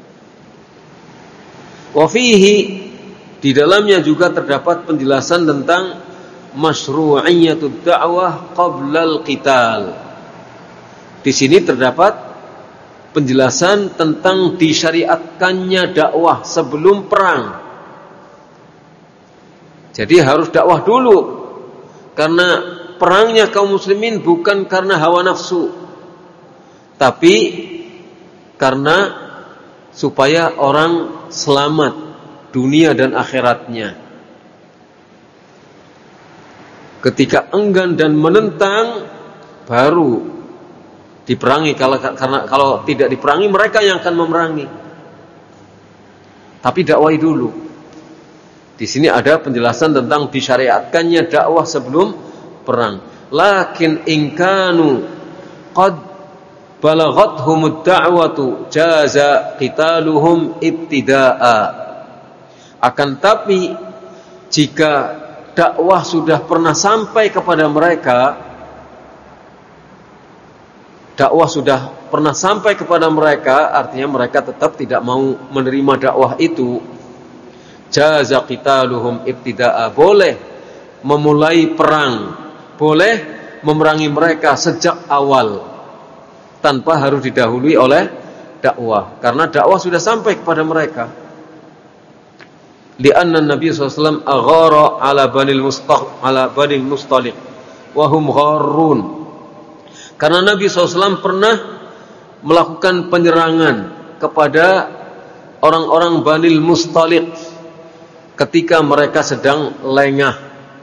Wa fihi, di dalamnya juga terdapat penjelasan tentang masyru'iyyatud da'wah qablal qital. Di sini terdapat penjelasan tentang disyariatkannya dakwah sebelum perang. Jadi harus dakwah dulu, karena perangnya kaum muslimin bukan karena hawa nafsu, tapi karena supaya orang selamat dunia dan akhiratnya. Ketika enggan dan menentang, baru diperangi. Kalau karena kalau tidak diperangi, mereka yang akan memerangi. Tapi dakwai dulu. Di sini ada penjelasan tentang disyariatkannya dakwah sebelum perang. Lakin inkanu qad balaghathumud da'watu jaza qitaluhum ibtida'a. Akan tapi jika dakwah sudah pernah sampai kepada mereka, dakwah sudah pernah sampai kepada mereka, artinya mereka tetap tidak mau menerima dakwah itu, jaza qitaluhum ibtida'a, boleh memulai perang, boleh memerangi mereka sejak awal tanpa harus didahului oleh dakwah, karena dakwah sudah sampai kepada mereka. Lianna Nabi sallallahu alaihi wasallam aghara ala banil mustaq ala banil mustaliq wa hum gharrun. Karena Nabi sallallahu alaihi wasallam pernah melakukan penyerangan kepada orang-orang Banil Mustaliq ketika mereka sedang lengah.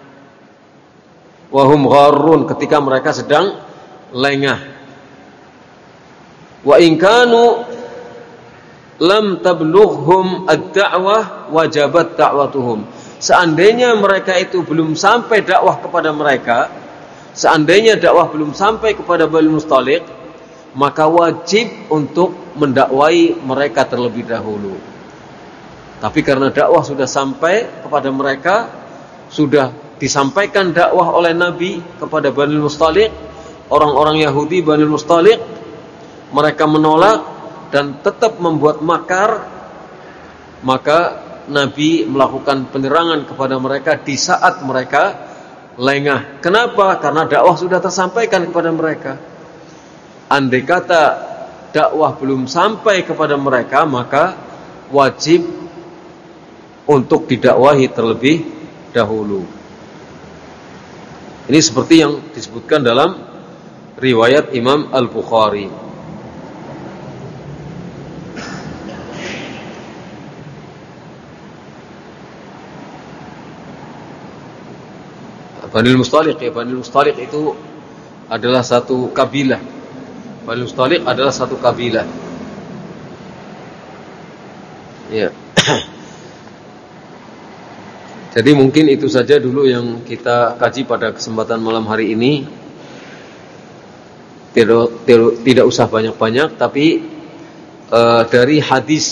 Wa hum gharrun, ketika mereka sedang lengah. Wa in kanu lam tablughum ad-da'wah wajabat da'watuhum. Seandainya mereka itu belum sampai dakwah kepada mereka, seandainya dakwah belum sampai kepada Bani Mustaliq, maka wajib untuk mendakwai mereka terlebih dahulu. Tapi karena dakwah sudah sampai kepada mereka, sudah disampaikan dakwah oleh Nabi kepada Bani Mustaliq, orang-orang Yahudi Bani Mustaliq, mereka menolak dan tetap membuat makar, maka Nabi melakukan penyerangan kepada mereka di saat mereka lengah. Kenapa? Karena dakwah sudah tersampaikan kepada mereka. Andai kata dakwah belum sampai kepada mereka, maka wajib untuk didakwahi terlebih dahulu. Ini seperti yang disebutkan dalam riwayat Imam Al-Bukhari. Banil Mustaliq, ya, Banil Mustaliq itu adalah satu kabilah. Banil Mustaliq adalah satu kabilah. Ya. Jadi mungkin itu saja dulu yang kita kaji pada kesempatan malam hari ini. Tidak, tidak, tidak usah banyak-banyak, tapi uh, dari hadis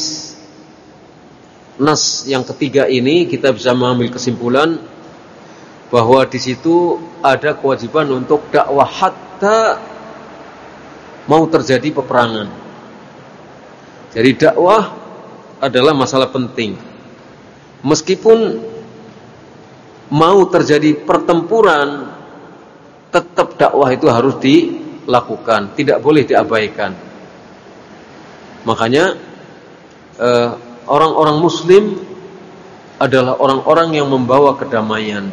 nas yang ketiga ini kita bisa mengambil kesimpulan bahwa di situ ada kewajiban untuk dakwah hatta mau terjadi peperangan. Jadi dakwah adalah masalah penting. Meskipun mau terjadi pertempuran, tetap dakwah itu harus dilakukan, tidak boleh diabaikan. Makanya eh, orang-orang muslim adalah orang-orang yang membawa kedamaian.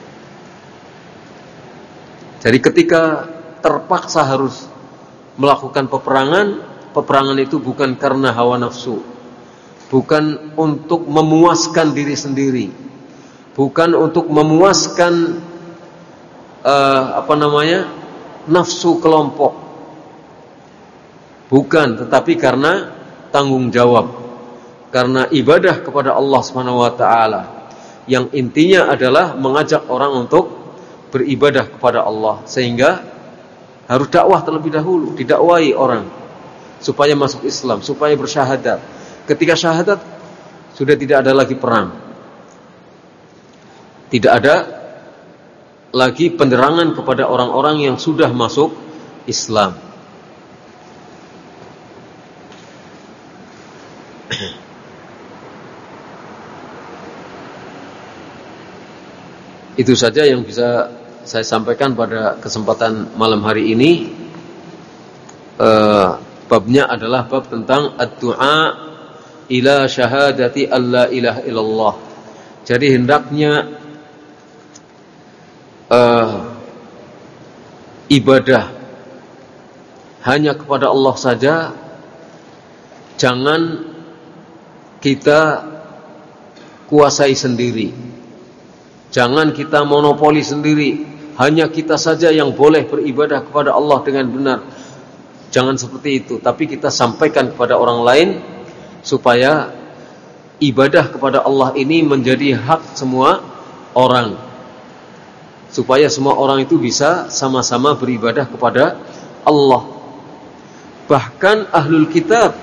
Jadi ketika terpaksa harus melakukan peperangan, peperangan itu bukan karena hawa nafsu, bukan untuk memuaskan diri sendiri, bukan untuk memuaskan uh, apa namanya nafsu kelompok, bukan, tetapi karena tanggung jawab, karena ibadah kepada Allah Subhanahu wa taala, yang intinya adalah mengajak orang untuk beribadah kepada Allah, sehingga harus dakwah terlebih dahulu, didakwai orang supaya masuk Islam, supaya bersyahadat. Ketika syahadat sudah tidak ada lagi perang, tidak ada lagi penerangan kepada orang-orang yang sudah masuk Islam. Itu saja yang bisa saya sampaikan pada kesempatan malam hari ini. Uh, babnya adalah bab tentang ad-du'a ila syahadati alla ilaha illallah. Jadi hendaknya uh, ibadah hanya kepada Allah saja. Jangan kita kuasai sendiri, jangan kita monopoli sendiri. Hanya kita saja yang boleh beribadah kepada Allah dengan benar. Jangan seperti itu. Tapi kita sampaikan kepada orang lain supaya ibadah kepada Allah ini menjadi hak semua orang, supaya semua orang itu bisa sama-sama beribadah kepada Allah. Bahkan ahlul kitab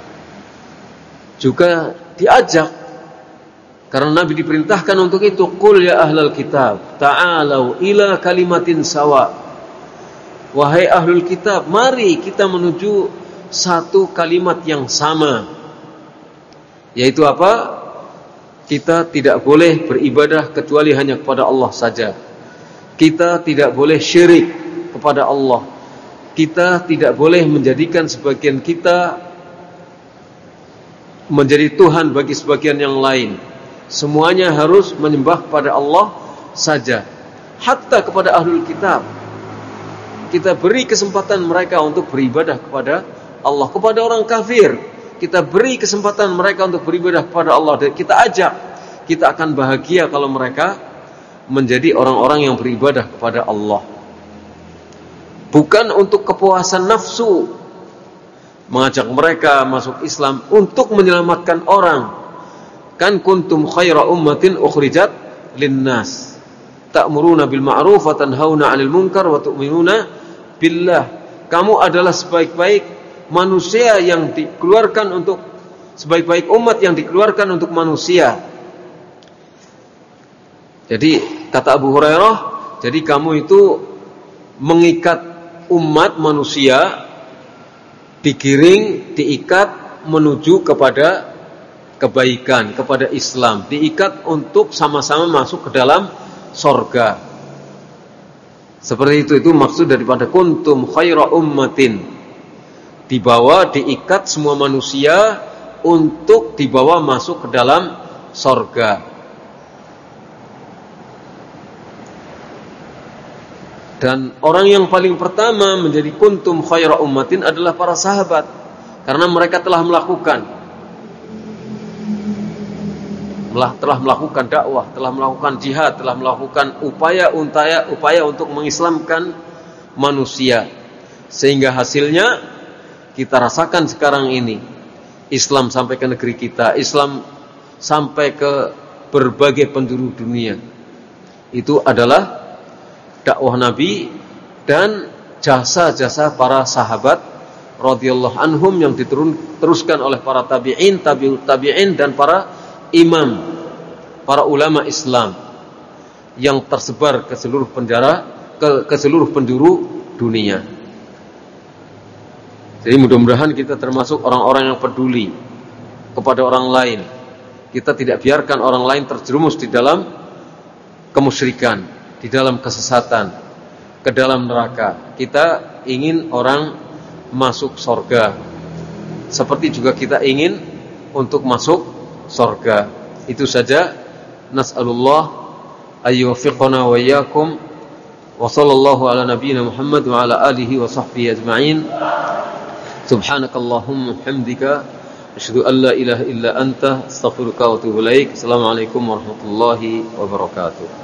juga diajak, karena Nabi diperintahkan untuk itu. Qul ya ahlal kitab ta'alau ila kalimatin sawa. Wahai ahlul kitab, mari kita menuju satu kalimat yang sama. Yaitu apa? Kita tidak boleh beribadah kecuali hanya kepada Allah saja. Kita tidak boleh syirik kepada Allah. Kita tidak boleh menjadikan sebagian kita menjadi Tuhan bagi sebagian yang lain. Semuanya harus menyembah kepada Allah saja. Hatta kepada ahlul kitab kita beri kesempatan mereka untuk beribadah kepada Allah. Kepada orang kafir kita beri kesempatan mereka untuk beribadah kepada Allah. Dan kita ajak, kita akan bahagia kalau mereka menjadi orang-orang yang beribadah kepada Allah. Bukan untuk kepuasan nafsu, mengajak mereka masuk Islam untuk menyelamatkan orang. Kan kuntum khaira ummatin ukhrijat linnas ta'muruna bil ma'ruf wa tanhauna 'anil munkar wa tu'minuna billah. Kamu adalah sebaik-baik manusia yang dikeluarkan untuk sebaik-baik umat yang dikeluarkan untuk manusia. Jadi kata Abu Hurairah, jadi kamu itu mengikat umat manusia, digiring, diikat menuju kepada kebaikan, kepada Islam, diikat untuk sama-sama masuk ke dalam sorga. Seperti itu, itu maksud daripada kuntum khaira ummatin. Dibawa, diikat semua manusia untuk dibawa masuk ke dalam sorga. Dan orang yang paling pertama menjadi kuntum khaira ummatin adalah para sahabat, karena mereka telah melakukan telah melakukan dakwah, telah melakukan jihad, telah melakukan upaya-upaya upaya untuk mengislamkan manusia, sehingga hasilnya kita rasakan sekarang ini. Islam sampai ke negeri kita, Islam sampai ke berbagai penjuru dunia. Itu adalah dakwah Nabi dan jasa-jasa para sahabat radhiyallahu anhum yang diteruskan oleh para tabi'in, tabi'ut tabi'in, dan para imam, para ulama Islam yang tersebar ke seluruh penjara, ke, ke seluruh penjuru dunia. Jadi mudah-mudahan kita termasuk orang-orang yang peduli kepada orang lain. Kita tidak biarkan orang lain terjerumus di dalam kemusyrikan, di dalam kesesatan, ke dalam neraka. Kita ingin orang masuk surga, seperti juga kita ingin untuk masuk surga. Itu saja. Nas'alullah ayyuwaffiqana wa iyyakum. Wa sallallahu ala nabiyyina Muhammad wa ala alihi wa sahbihi ajma'in. Subhanakallahumma hamdika asyhadu an la ilaha illa anta astaghfiruka wa atubu ilaik. Assalamualaikum warahmatullahi wabarakatuh.